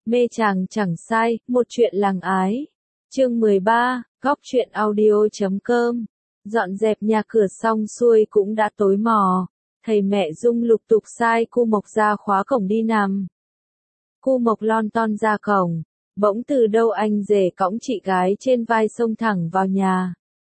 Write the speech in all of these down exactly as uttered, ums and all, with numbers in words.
Mê chàng chẳng sai, một chuyện làng ái. Chương mười ba, góc truyện audio.com. Dọn dẹp nhà cửa xong xuôi cũng đã tối mò. Thầy mẹ Dung lục tục sai cu Mộc ra khóa cổng đi nằm. Cu Mộc lon ton ra cổng, bỗng từ đâu anh rể cõng chị gái trên vai xông thẳng vào nhà.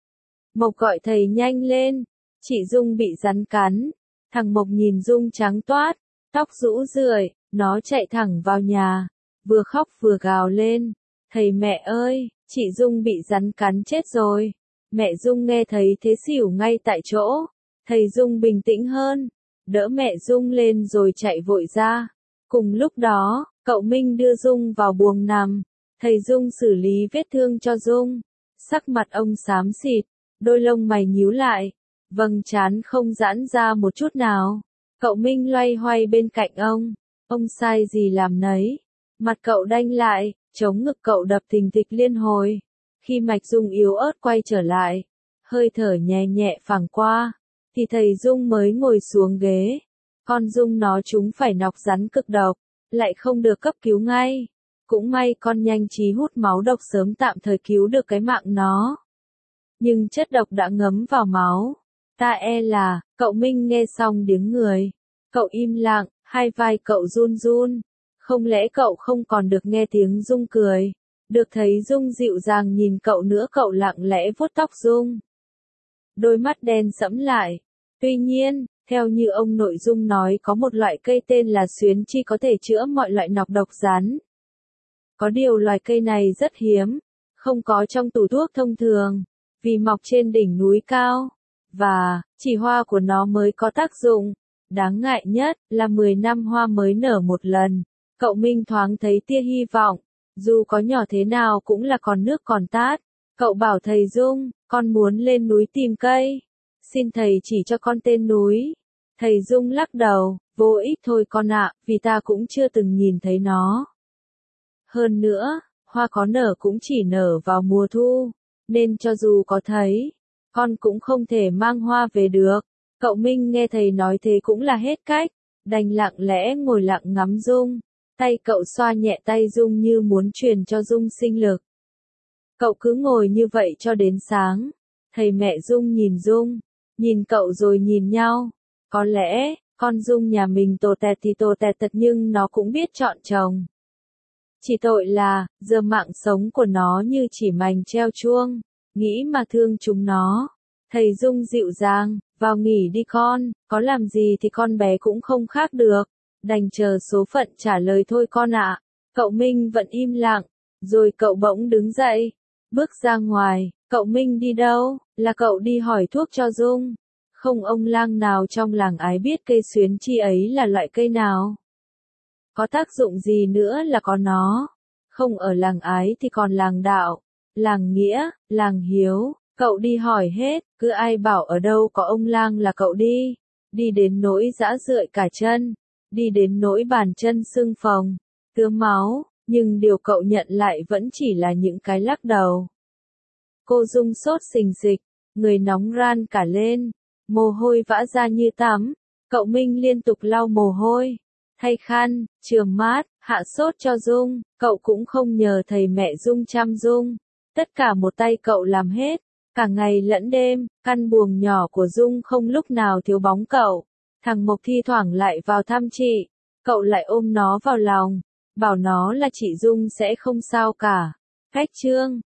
Mộc gọi thầy nhanh lên, chị Dung bị rắn cắn. Thằng Mộc nhìn Dung trắng toát, tóc rũ rượi, nó chạy thẳng vào nhà, vừa khóc vừa gào lên. Thầy mẹ ơi, chị Dung bị rắn cắn chết rồi. Mẹ Dung nghe thấy thế xỉu ngay tại chỗ. Thầy Dung bình tĩnh hơn, đỡ mẹ Dung lên rồi chạy vội ra. Cùng lúc đó, cậu Minh đưa Dung vào buồng nằm. Thầy Dung xử lý vết thương cho Dung. Sắc mặt ông xám xịt, đôi lông mày nhíu lại, vầng trán không giãn ra một chút nào. Cậu Minh loay hoay bên cạnh ông. Ông sai gì làm nấy. Mặt cậu đanh lại, chống ngực cậu đập thình thịch liên hồi. Khi mạch Dung yếu ớt quay trở lại, hơi thở nhẹ nhẹ phảng qua, thì thầy Dung mới ngồi xuống ghế. Con Dung nó chúng phải nọc rắn cực độc, lại không được cấp cứu ngay. Cũng may con nhanh trí hút máu độc sớm tạm thời cứu được cái mạng nó. Nhưng chất độc đã ngấm vào máu. Ta e là, cậu Minh nghe xong điếng người. Cậu im lặng, hai vai cậu run run. Không lẽ cậu không còn được nghe tiếng Dung cười? Được thấy Dung dịu dàng nhìn cậu nữa, cậu lặng lẽ vuốt tóc Dung. Đôi mắt đen sẫm lại. Tuy nhiên, theo như ông nội Dung nói, có một loại cây tên là xuyến chi có thể chữa mọi loại nọc độc rắn. Có điều loài cây này rất hiếm, không có trong tủ thuốc thông thường, vì mọc trên đỉnh núi cao, và chỉ hoa của nó mới có tác dụng. Đáng ngại nhất là mười năm hoa mới nở một lần. Cậu Minh thoáng thấy tia hy vọng, dù có nhỏ thế nào cũng là còn nước còn tát. Cậu bảo thầy Dung, con muốn lên núi tìm cây. Xin thầy chỉ cho con tên núi. Thầy Dung lắc đầu, vô ích thôi con ạ, vì ta cũng chưa từng nhìn thấy nó. Hơn nữa, hoa có nở cũng chỉ nở vào mùa thu, nên cho dù có thấy, con cũng không thể mang hoa về được. Cậu Minh nghe thầy nói thế cũng là hết cách, đành lặng lẽ ngồi lặng ngắm Dung. Tay cậu xoa nhẹ tay Dung như muốn truyền cho Dung sinh lực. Cậu cứ ngồi như vậy cho đến sáng. Thầy mẹ Dung nhìn Dung, nhìn cậu rồi nhìn nhau. Có lẽ, con Dung nhà mình tồ tẹt thì tồ tẹt thật nhưng nó cũng biết chọn chồng. Chỉ tội là, giờ mạng sống của nó như chỉ mành treo chuông. Nghĩ mà thương chúng nó. Thầy Dung dịu dàng, vào nghỉ đi con, có làm gì thì con bé cũng không khác được. Đành chờ số phận trả lời thôi con ạ. Cậu Minh vẫn im lặng, rồi cậu bỗng đứng dậy, bước ra ngoài. Cậu Minh đi đâu? Là cậu đi hỏi thuốc cho Dung. Không ông lang nào trong làng ái biết cây xuyến chi ấy là loại cây nào. Có tác dụng gì nữa là có nó. Không ở làng ái thì còn làng đạo, làng nghĩa, làng hiếu. Cậu đi hỏi hết, cứ ai bảo ở đâu có ông lang là cậu đi. Đi đến nỗi dã rượi cả chân. Đi đến nỗi bàn chân sưng phồng, tứa máu, nhưng điều cậu nhận lại vẫn chỉ là những cái lắc đầu. Cô Dung sốt sình sịch, người nóng ran cả lên, mồ hôi vã ra như tắm. Cậu Minh liên tục lau mồ hôi, thay khăn, chườm mát, hạ sốt cho Dung. Cậu cũng không nhờ thầy mẹ Dung chăm Dung, tất cả một tay cậu làm hết, cả ngày lẫn đêm. Căn buồng nhỏ của Dung không lúc nào thiếu bóng cậu. Thằng Mộc thi thoảng lại vào thăm chị, cậu lại ôm nó vào lòng, bảo nó là chị Dung sẽ không sao cả. Cách chương